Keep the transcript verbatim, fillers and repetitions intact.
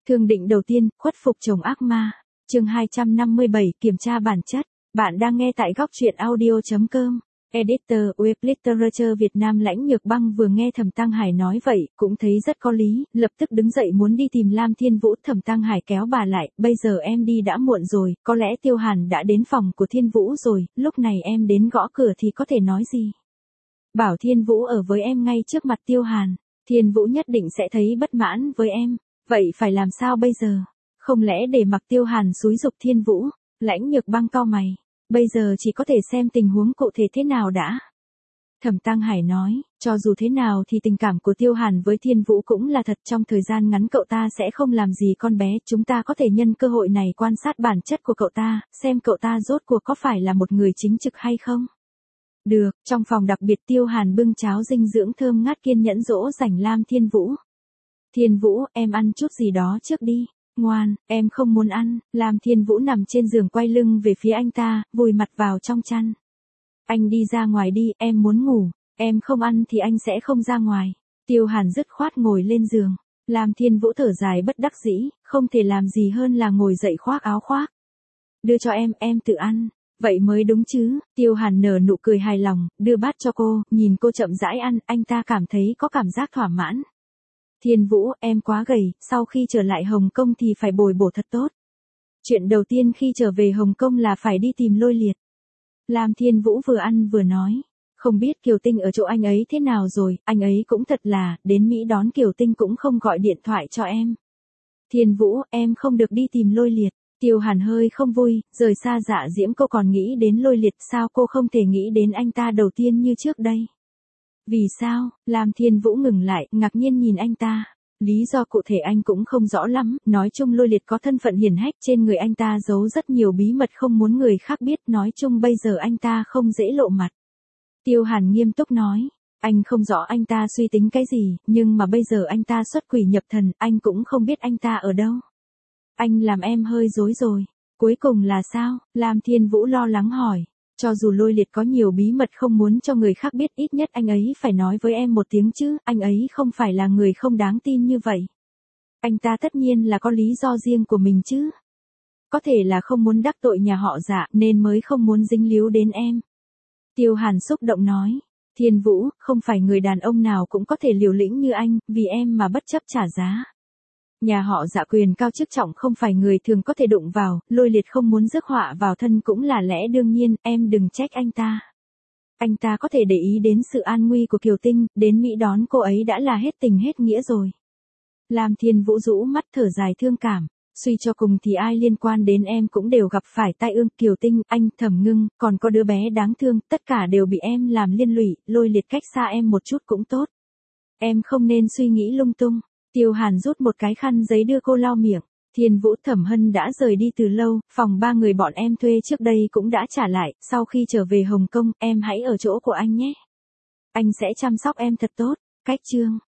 Thương định đầu tiên, khuất phục chồng ác ma. Chương hai trăm năm mươi bảy, kiểm tra bản chất. Bạn đang nghe tại góc truyện audio chấm com. Editor, Web Literature Việt Nam. Lãnh Nhược Băng vừa nghe Thẩm Tăng Hải nói vậy, cũng thấy rất có lý, lập tức đứng dậy muốn đi tìm Lam Thiên Vũ. Thẩm Tăng Hải kéo bà lại, bây giờ em đi đã muộn rồi, có lẽ Tiêu Hàn đã đến phòng của Thiên Vũ rồi, lúc này em đến gõ cửa thì có thể nói gì. Bảo Thiên Vũ ở với em ngay trước mặt Tiêu Hàn, Thiên Vũ nhất định sẽ thấy bất mãn với em, vậy phải làm sao bây giờ? Không lẽ để mặc Tiêu Hàn xúi giục Thiên Vũ? Lãnh Nhược Băng cau mày. Bây giờ chỉ có thể xem tình huống cụ thể thế nào đã. Thẩm Tăng Hải nói, cho dù thế nào thì tình cảm của Tiêu Hàn với Thiên Vũ cũng là thật, trong thời gian ngắn cậu ta sẽ không làm gì con bé, chúng ta có thể nhân cơ hội này quan sát bản chất của cậu ta, xem cậu ta rốt cuộc có phải là một người chính trực hay không. Được, trong phòng đặc biệt Tiêu Hàn bưng cháo dinh dưỡng thơm ngát kiên nhẫn dỗ dành Lam Thiên Vũ. Thiên Vũ, em ăn chút gì đó trước đi. Ngoan, em không muốn ăn. Lam Thiên Vũ nằm trên giường quay lưng về phía anh ta, vùi mặt vào trong chăn. Anh đi ra ngoài đi, em muốn ngủ. Em không ăn thì anh sẽ không ra ngoài. Tiêu Hàn dứt khoát ngồi lên giường. Lam Thiên Vũ thở dài bất đắc dĩ, không thể làm gì hơn là ngồi dậy khoác áo khoác. Đưa cho em, em tự ăn. Vậy mới đúng chứ. Tiêu Hàn nở nụ cười hài lòng, đưa bát cho cô, nhìn cô chậm rãi ăn, anh ta cảm thấy có cảm giác thỏa mãn. Thiên Vũ, em quá gầy, sau khi trở lại Hồng Kông thì phải bồi bổ thật tốt. Chuyện đầu tiên khi trở về Hồng Kông là phải đi tìm Lôi Liệt. Lam Thiên Vũ vừa ăn vừa nói, không biết Kiều Tinh ở chỗ anh ấy thế nào rồi, anh ấy cũng thật là, đến Mỹ đón Kiều Tinh cũng không gọi điện thoại cho em. Thiên Vũ, em không được đi tìm Lôi Liệt. Tiêu Hàn hơi không vui, rời xa Dạ Diễm cô còn nghĩ đến Lôi Liệt, sao cô không thể nghĩ đến anh ta đầu tiên như trước đây? Vì sao? Lam Thiên Vũ ngừng lại, ngạc nhiên nhìn anh ta. Lý do cụ thể anh cũng không rõ lắm, nói chung Lôi Liệt có thân phận hiển hách, trên người anh ta giấu rất nhiều bí mật không muốn người khác biết, nói chung bây giờ anh ta không dễ lộ mặt. Tiêu Hàn nghiêm túc nói, anh không rõ anh ta suy tính cái gì, nhưng mà bây giờ anh ta xuất quỷ nhập thần, anh cũng không biết anh ta ở đâu. Anh làm em hơi rối rồi. Cuối cùng là sao? Lam Thiên Vũ lo lắng hỏi. Cho dù Lôi Liệt có nhiều bí mật không muốn cho người khác biết, ít nhất anh ấy phải nói với em một tiếng chứ, anh ấy không phải là người không đáng tin như vậy. Anh ta tất nhiên là có lý do riêng của mình chứ. Có thể là không muốn đắc tội nhà họ Dạ nên mới không muốn dính líu đến em. Tiêu Hàn xúc động nói, Thiên Vũ, không phải người đàn ông nào cũng có thể liều lĩnh như anh, vì em mà bất chấp trả giá. Nhà họ Dạ quyền cao chức trọng không phải người thường có thể đụng vào, Lôi Liệt không muốn rước họa vào thân cũng là lẽ đương nhiên, em đừng trách anh ta. Anh ta có thể để ý đến sự an nguy của Kiều Tinh, đến Mỹ đón cô ấy đã là hết tình hết nghĩa rồi. Lam Thiên Vũ rũ mắt thở dài thương cảm, suy cho cùng thì ai liên quan đến em cũng đều gặp phải tai ương, Kiều Tinh, anh, Thẩm Ngưng, còn có đứa bé đáng thương, tất cả đều bị em làm liên lụy, Lôi Liệt cách xa em một chút cũng tốt. Em không nên suy nghĩ lung tung. Tiêu Hàn rút một cái khăn giấy đưa cô lau miệng. Thiên Vũ, Thẩm Hân đã rời đi từ lâu, phòng ba người bọn em thuê trước đây cũng đã trả lại, sau khi trở về Hồng Kông, em hãy ở chỗ của anh nhé. Anh sẽ chăm sóc em thật tốt. Cách chương